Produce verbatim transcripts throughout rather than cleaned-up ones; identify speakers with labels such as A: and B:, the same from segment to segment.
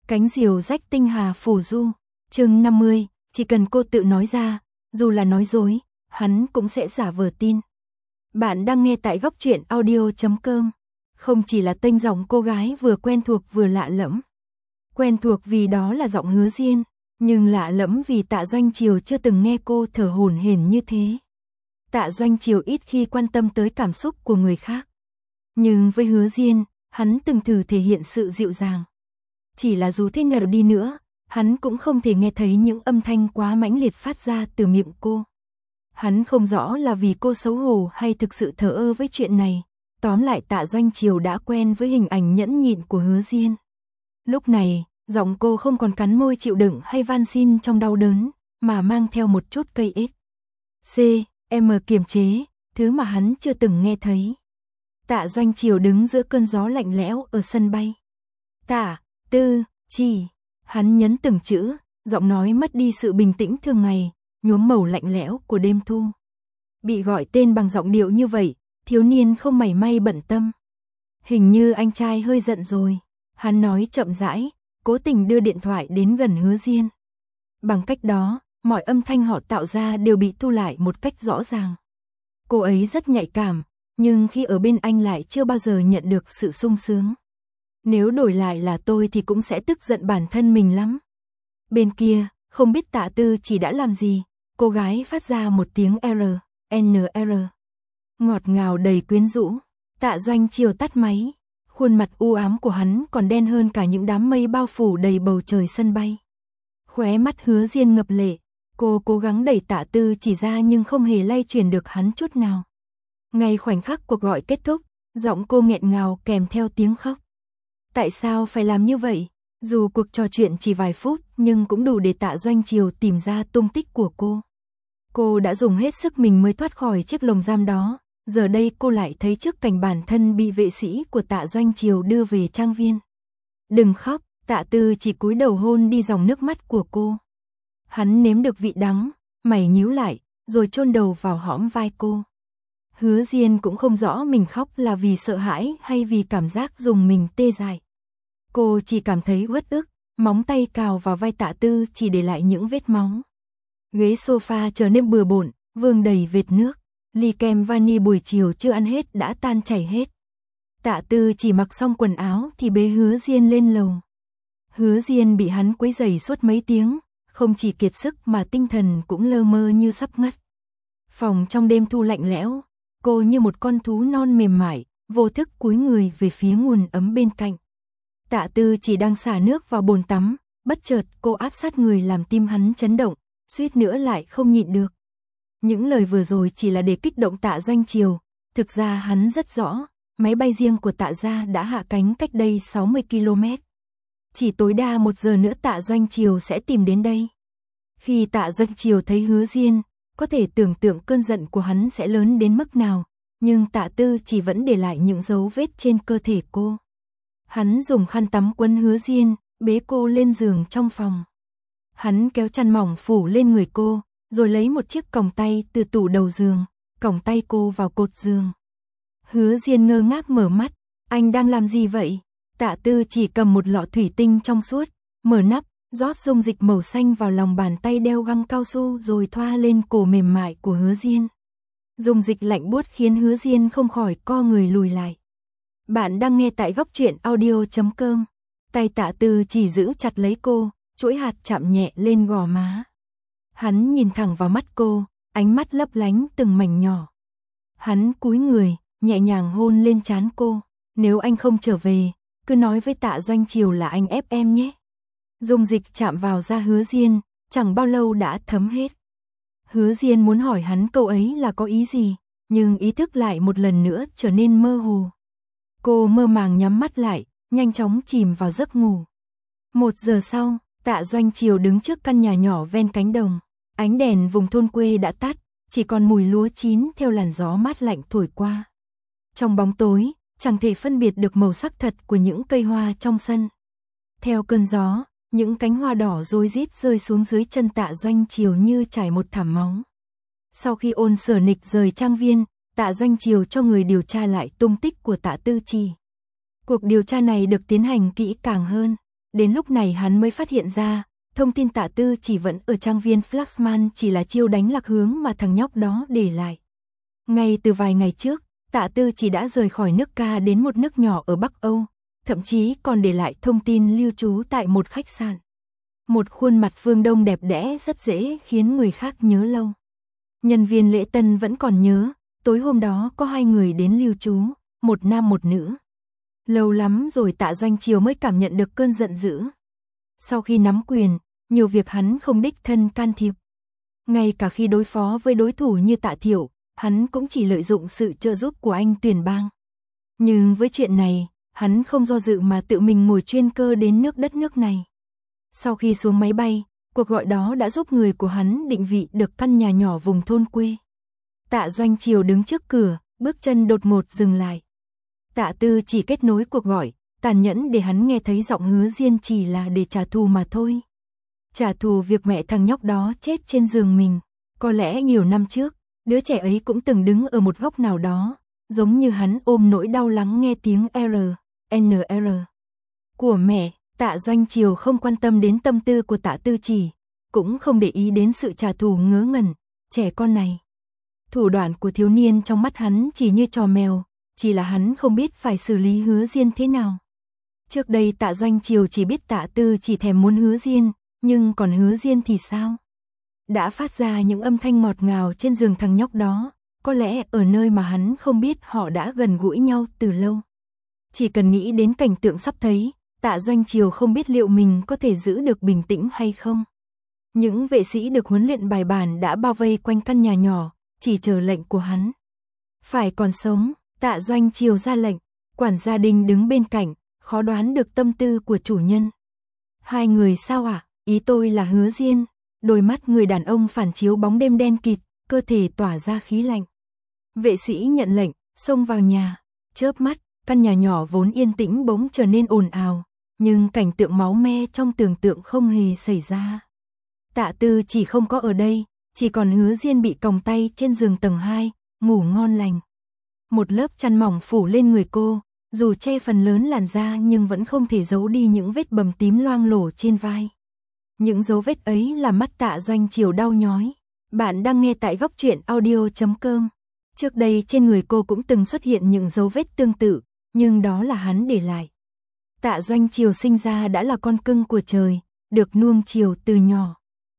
A: Cánh diều rách tinh hà phù du, chương năm mươi, chỉ cần cô tự nói ra, dù là nói dối, hắn cũng sẽ giả vờ tin. Bạn đang nghe tại góc truyện audio chấm com. Không chỉ là tênh giọng cô gái vừa quen thuộc vừa lạ lẫm. Quen thuộc vì đó là giọng Hứa Diên, nhưng lạ lẫm vì Tạ Doanh Triều chưa từng nghe cô thở hổn hển như thế. Tạ Doanh Triều ít khi quan tâm tới cảm xúc của người khác. Nhưng với Hứa Diên, hắn từng thử thể hiện sự dịu dàng. Chỉ là dù thế nào đi nữa, hắn cũng không thể nghe thấy những âm thanh quá mãnh liệt phát ra từ miệng cô. Hắn không rõ là vì cô xấu hổ hay thực sự thờ ơ với chuyện này. Tóm lại Tạ Doanh Triều đã quen với hình ảnh nhẫn nhịn của Hứa Diên. Lúc này, giọng cô không còn cắn môi chịu đựng hay van xin trong đau đớn, mà mang theo một chút cây ếch. C, M kiềm chế, thứ mà hắn chưa từng nghe thấy. Tạ Doanh Triều đứng giữa cơn gió lạnh lẽo ở sân bay. Tạ, Tư, Chi, hắn nhấn từng chữ, giọng nói mất đi sự bình tĩnh thường ngày, nhuốm màu lạnh lẽo của đêm thu. Bị gọi tên bằng giọng điệu như vậy, thiếu niên không mảy may bận tâm. Hình như anh trai hơi giận rồi, hắn nói chậm rãi, cố tình đưa điện thoại đến gần Hứa Diên. Bằng cách đó, mọi âm thanh họ tạo ra đều bị thu lại một cách rõ ràng. Cô ấy rất nhạy cảm, nhưng khi ở bên anh lại chưa bao giờ nhận được sự sung sướng. Nếu đổi lại là tôi thì cũng sẽ tức giận bản thân mình lắm. Bên kia, không biết Tạ Tư chỉ đã làm gì, cô gái phát ra một tiếng R, N R. Ngọt ngào đầy quyến rũ. Tạ Doanh Triều tắt máy, khuôn mặt u ám của hắn còn đen hơn cả những đám mây bao phủ đầy bầu trời sân bay. Khóe mắt Hứa Diên ngập lệ, cô cố gắng đẩy Tạ Tư chỉ ra nhưng không hề lay chuyển được hắn chút nào. Ngay khoảnh khắc cuộc gọi kết thúc, giọng cô nghẹn ngào kèm theo tiếng khóc. Tại sao phải làm như vậy? Dù cuộc trò chuyện chỉ vài phút nhưng cũng đủ để Tạ Doanh Triều tìm ra tung tích của cô. Cô đã dùng hết sức mình mới thoát khỏi chiếc lồng giam đó, giờ đây cô lại thấy trước cảnh bản thân bị vệ sĩ của Tạ Doanh Triều đưa về trang viên. Đừng khóc, Tạ Tư chỉ cúi đầu hôn đi dòng nước mắt của cô. Hắn nếm được vị đắng, mày nhíu lại, rồi chôn đầu vào hõm vai cô. Hứa Diên cũng không rõ mình khóc là vì sợ hãi hay vì cảm giác dùng mình tê dại. Cô chỉ cảm thấy uất ức, móng tay cào vào vai Tạ Tư chỉ để lại những vết máu. Ghế sofa trở nên bừa bộn, vương đầy vệt nước, ly kem vani buổi chiều chưa ăn hết đã tan chảy hết. Tạ Tư chỉ mặc xong quần áo thì bế Hứa Diên lên lầu. Hứa Diên bị hắn quấy rầy suốt mấy tiếng, không chỉ kiệt sức mà tinh thần cũng lơ mơ như sắp ngất. Phòng trong đêm thu lạnh lẽo, cô như một con thú non mềm mại, vô thức cúi người về phía nguồn ấm bên cạnh. Tạ Tư chỉ đang xả nước vào bồn tắm, bất chợt cô áp sát người làm tim hắn chấn động, suýt nữa lại không nhịn được. Những lời vừa rồi chỉ là để kích động Tạ Doanh Triều, thực ra hắn rất rõ, máy bay riêng của Tạ gia đã hạ cánh cách đây sáu mươi ki lô mét. Chỉ tối đa một giờ nữa Tạ Doanh Triều sẽ tìm đến đây. Khi Tạ Doanh Triều thấy Hứa Diên, có thể tưởng tượng cơn giận của hắn sẽ lớn đến mức nào, nhưng Tạ Tư chỉ vẫn để lại những dấu vết trên cơ thể cô. Hắn dùng khăn tắm quấn Hứa Diên, bế cô lên giường trong phòng. Hắn kéo chăn mỏng phủ lên người cô, rồi lấy một chiếc còng tay từ tủ đầu giường, còng tay cô vào cột giường. Hứa Diên ngơ ngác mở mắt, anh đang làm gì vậy? Tạ Tư chỉ cầm một lọ thủy tinh trong suốt, mở nắp, rót dung dịch màu xanh vào lòng bàn tay đeo găng cao su rồi thoa lên cổ mềm mại của Hứa Diên. Dung dịch lạnh buốt khiến Hứa Diên không khỏi co người lùi lại. Bạn đang nghe tại góc truyện audio chấm com. Tay Tạ Tư chỉ giữ chặt lấy cô, chuỗi hạt chạm nhẹ lên gò má. Hắn nhìn thẳng vào mắt cô, ánh mắt lấp lánh từng mảnh nhỏ. Hắn cúi người, nhẹ nhàng hôn lên trán cô. Nếu anh không trở về, cứ nói với Tạ Doanh Triều là anh ép em nhé. Dung dịch chạm vào da Hứa Diên, chẳng bao lâu đã thấm hết. Hứa Diên muốn hỏi hắn câu ấy là có ý gì, nhưng ý thức lại một lần nữa trở nên mơ hồ. Cô mơ màng nhắm mắt lại, nhanh chóng chìm vào giấc ngủ. Một giờ sau, Tạ Doanh Triều đứng trước căn nhà nhỏ ven cánh đồng. Ánh đèn vùng thôn quê đã tắt, chỉ còn mùi lúa chín theo làn gió mát lạnh thổi qua. Trong bóng tối, chẳng thể phân biệt được màu sắc thật của những cây hoa trong sân. Theo cơn gió, những cánh hoa đỏ rối rít rơi xuống dưới chân Tạ Doanh Triều như trải một thảm máu. Sau khi Ôn Sở Nịch rời trang viên, Tạ Doanh Triều cho người điều tra lại tung tích của Tạ Tư Chi. Cuộc điều tra này được tiến hành kỹ càng hơn. Đến lúc này hắn mới phát hiện ra, thông tin Tạ Tư chỉ vẫn ở trang viên Flaxman chỉ là chiêu đánh lạc hướng mà thằng nhóc đó để lại. Ngay từ vài ngày trước, Tạ Tư chỉ đã rời khỏi nước Ca đến một nước nhỏ ở Bắc Âu, thậm chí còn để lại thông tin lưu trú tại một khách sạn. Một khuôn mặt phương Đông đẹp đẽ rất dễ khiến người khác nhớ lâu. Nhân viên lễ tân vẫn còn nhớ, tối hôm đó có hai người đến lưu trú, một nam một nữ. Lâu lắm rồi Tạ Doanh Chiều mới cảm nhận được cơn giận dữ. Sau khi nắm quyền, nhiều việc hắn không đích thân can thiệp. Ngay cả khi đối phó với đối thủ như Tạ Thiệu, hắn cũng chỉ lợi dụng sự trợ giúp của anh Tuyển Bang. Nhưng với chuyện này, hắn không do dự mà tự mình ngồi chuyên cơ đến nước đất nước này. Sau khi xuống máy bay, cuộc gọi đó đã giúp người của hắn định vị được căn nhà nhỏ vùng thôn quê. Tạ Doanh Chiều đứng trước cửa, bước chân đột ngột dừng lại. Tạ Tư chỉ kết nối cuộc gọi, tàn nhẫn để hắn nghe thấy giọng Hứa Diên chỉ là để trả thù mà thôi. Trả thù việc mẹ thằng nhóc đó chết trên giường mình. Có lẽ nhiều năm trước, đứa trẻ ấy cũng từng đứng ở một góc nào đó, giống như hắn ôm nỗi đau lắng nghe tiếng R, N R của mẹ. Tạ Doanh Chiều không quan tâm đến tâm tư của Tạ Tư Chỉ, cũng không để ý đến sự trả thù ngớ ngẩn, trẻ con này. Thủ đoạn của thiếu niên trong mắt hắn chỉ như trò mèo, chỉ là hắn không biết phải xử lý Hứa Diên thế nào. Trước đây Tạ Doanh Chiều chỉ biết Tạ Tư chỉ thèm muốn Hứa Diên, nhưng còn Hứa Diên thì sao? Đã phát ra những âm thanh ngọt ngào trên giường thằng nhóc đó, có lẽ ở nơi mà hắn không biết họ đã gần gũi nhau từ lâu. Chỉ cần nghĩ đến cảnh tượng sắp thấy, Tạ Doanh Chiều không biết liệu mình có thể giữ được bình tĩnh hay không. Những vệ sĩ được huấn luyện bài bản đã bao vây quanh căn nhà nhỏ, chỉ chờ lệnh của hắn. Phải còn sống, Tạ Doanh Chiều ra lệnh, quản gia Đinh đứng bên cạnh, khó đoán được tâm tư của chủ nhân. Hai người sao ạ? À? Ý tôi là Hứa Diên. Đôi mắt người đàn ông phản chiếu bóng đêm đen kịt, cơ thể tỏa ra khí lạnh. Vệ sĩ nhận lệnh, xông vào nhà. Chớp mắt, căn nhà nhỏ vốn yên tĩnh bỗng trở nên ồn ào, nhưng cảnh tượng máu me trong tưởng tượng không hề xảy ra. Tạ Tư chỉ không có ở đây, chỉ còn Hứa Diên bị còng tay trên giường tầng hai, ngủ ngon lành. Một lớp chăn mỏng phủ lên người cô, dù che phần lớn làn da nhưng vẫn không thể giấu đi những vết bầm tím loang lổ trên vai. Những dấu vết ấy làm mắt Tạ Doanh Chiều đau nhói. Bạn đang nghe tại góc truyện audio chấm com. Trước đây trên người cô cũng từng xuất hiện những dấu vết tương tự, nhưng đó là hắn để lại. Tạ Doanh Chiều sinh ra đã là con cưng của trời, được nuông chiều từ nhỏ.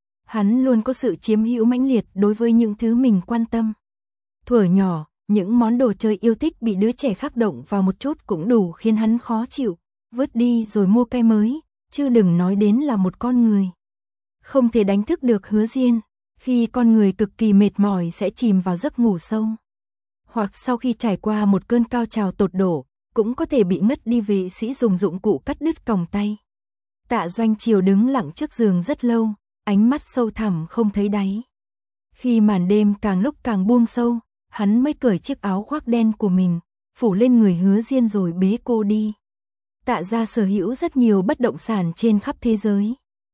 A: Hắn luôn có sự chiếm hữu mãnh liệt đối với những thứ mình quan tâm. Thuở nhỏ, những món đồ chơi yêu thích bị đứa trẻ khác động vào một chút cũng đủ khiến hắn khó chịu, vứt đi rồi mua cái mới, chứ đừng nói đến là một con người. Không thể đánh thức được Hứa Diên, khi con người cực kỳ mệt mỏi sẽ chìm vào giấc ngủ sâu. Hoặc sau khi trải qua một cơn cao trào tột độ, cũng có thể bị ngất đi vệ sĩ dùng dụng cụ cắt đứt còng tay. Tạ Doanh Chiều đứng lặng trước giường rất lâu, ánh mắt sâu thẳm không thấy đáy. Khi màn đêm càng lúc càng buông sâu, hắn mới cởi chiếc áo khoác đen của mình, phủ lên người Hứa Diên rồi bế cô đi. Tạ gia sở hữu rất nhiều bất động sản trên khắp thế giới.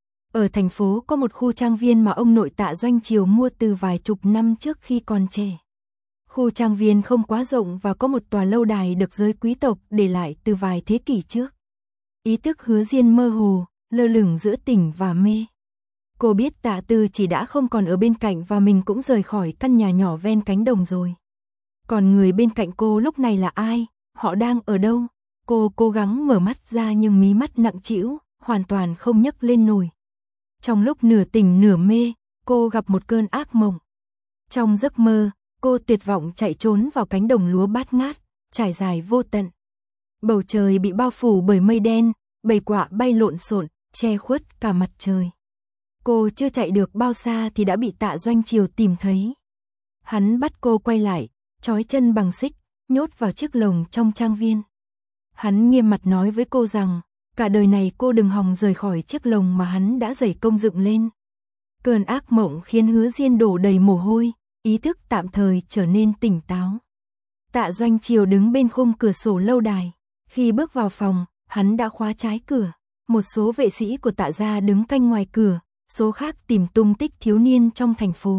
A: Ở thành phố có một khu trang viên mà ông nội Tạ Doanh Chiều mua từ vài chục năm trước khi còn trẻ. Khu trang viên không quá rộng và có một tòa lâu đài được giới quý tộc để lại từ vài thế kỷ trước. Ý thức Hứa Diên mơ hồ, lơ lửng giữa tỉnh và mê. Cô biết Tạ Tư chỉ đã không còn ở bên cạnh và mình cũng rời khỏi căn nhà nhỏ ven cánh đồng rồi. Còn người bên cạnh cô lúc này là ai? Họ đang ở đâu? Cô cố gắng mở mắt ra nhưng mí mắt nặng trĩu, hoàn toàn không nhấc lên nổi. Trong lúc nửa tỉnh nửa mê, cô gặp một cơn ác mộng. Trong giấc mơ, cô tuyệt vọng chạy trốn vào cánh đồng lúa bát ngát, trải dài vô tận. Bầu trời bị bao phủ bởi mây đen, bầy quạ bay lộn xộn, che khuất cả mặt trời. Cô chưa chạy được bao xa thì đã bị Tạ Doanh Chiều tìm thấy. Hắn bắt cô quay lại, trói chân bằng xích, nhốt vào chiếc lồng trong trang viên. Hắn nghiêm mặt nói với cô rằng, cả đời này cô đừng hòng rời khỏi chiếc lồng mà hắn đã dày công dựng lên. Cơn ác mộng khiến Hứa Diên đổ đầy mồ hôi, ý thức tạm thời trở nên tỉnh táo. Tạ Doanh Chiều đứng bên khung cửa sổ lâu đài. Khi bước vào phòng, hắn đã khóa trái cửa. Một số vệ sĩ của Tạ gia đứng canh ngoài cửa, số khác tìm tung tích thiếu niên trong thành phố.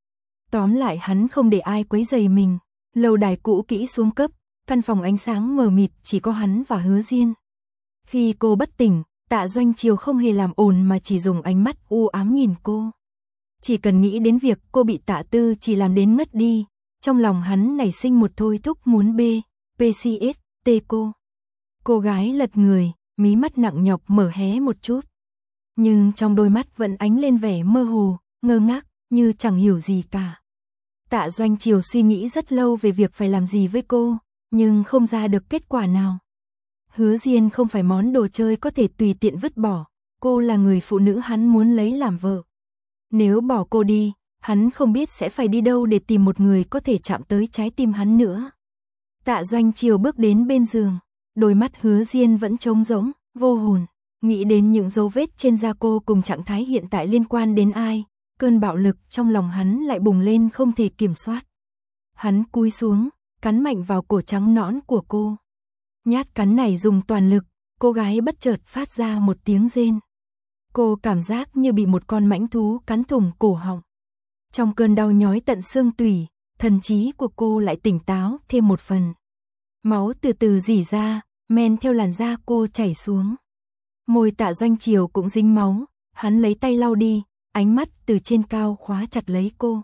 A: Tóm lại hắn không để ai quấy rầy mình. Lâu đài cũ kỹ xuống cấp, căn phòng ánh sáng mờ mịt chỉ có hắn và Hứa Diên. Khi cô bất tỉnh, Tạ Doanh Chiều không hề làm ồn mà chỉ dùng ánh mắt u ám nhìn cô. Chỉ cần nghĩ đến việc cô bị Tạ Tư chỉ làm đến ngất đi, trong lòng hắn nảy sinh một thôi thúc muốn bê, pê xê ét tê cô. Cô gái lật người, mí mắt nặng nhọc mở hé một chút. Nhưng trong đôi mắt vẫn ánh lên vẻ mơ hồ, ngơ ngác, như chẳng hiểu gì cả. Tạ Doanh Chiều suy nghĩ rất lâu về việc phải làm gì với cô, nhưng không ra được kết quả nào. Hứa Diên không phải món đồ chơi có thể tùy tiện vứt bỏ, cô là người phụ nữ hắn muốn lấy làm vợ. Nếu bỏ cô đi, hắn không biết sẽ phải đi đâu để tìm một người có thể chạm tới trái tim hắn nữa. Tạ Doanh Chiều bước đến bên giường, đôi mắt Hứa Diên vẫn trống rỗng, vô hồn, nghĩ đến những dấu vết trên da cô cùng trạng thái hiện tại liên quan đến ai, cơn bạo lực trong lòng hắn lại bùng lên không thể kiểm soát. Hắn cúi xuống, cắn mạnh vào cổ trắng nõn của cô. Nhát cắn này dùng toàn lực, cô gái bất chợt phát ra một tiếng rên. Cô cảm giác như bị một con mãnh thú cắn thủng cổ họng. Trong cơn đau nhói tận xương tủy, thần trí của cô lại tỉnh táo thêm một phần. Máu từ từ rỉ ra, men theo làn da cô chảy xuống. Môi Tạ Doanh Chiều cũng dính máu, hắn lấy tay lau đi, ánh mắt từ trên cao khóa chặt lấy cô.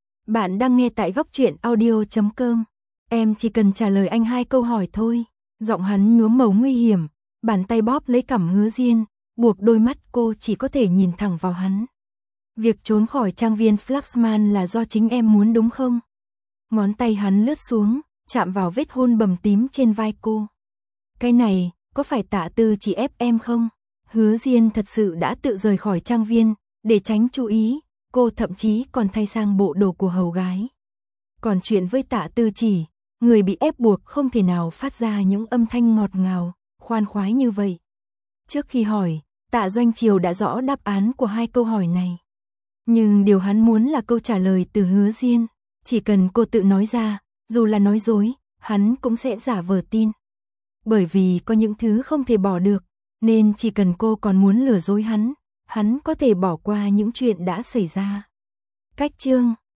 A: Bạn đang nghe tại góc truyện audio chấm com. Em chỉ cần trả lời anh hai câu hỏi thôi. Giọng hắn nhuốm màu nguy hiểm, bàn tay bóp lấy cằm Hứa Diên, buộc đôi mắt cô chỉ có thể nhìn thẳng vào hắn. Việc trốn khỏi trang viên Flaxman là do chính em muốn đúng không? Ngón tay hắn lướt xuống, chạm vào vết hôn bầm tím trên vai cô. Cái này, có phải Tạ Tư chỉ ép em không? Hứa Diên thật sự đã tự rời khỏi trang viên, để tránh chú ý, cô thậm chí còn thay sang bộ đồ của hầu gái. Còn chuyện với Tạ Tư chỉ, người bị ép buộc không thể nào phát ra những âm thanh ngọt ngào, khoan khoái như vậy. Trước khi hỏi, Tạ Doanh Chiều đã rõ đáp án của hai câu hỏi này. Nhưng điều hắn muốn là câu trả lời từ Hứa Diên. Chỉ cần cô tự nói ra, dù là nói dối, hắn cũng sẽ giả vờ tin. Bởi vì có những thứ không thể bỏ được, nên chỉ cần cô còn muốn lừa dối hắn, hắn có thể bỏ qua những chuyện đã xảy ra. Cách chương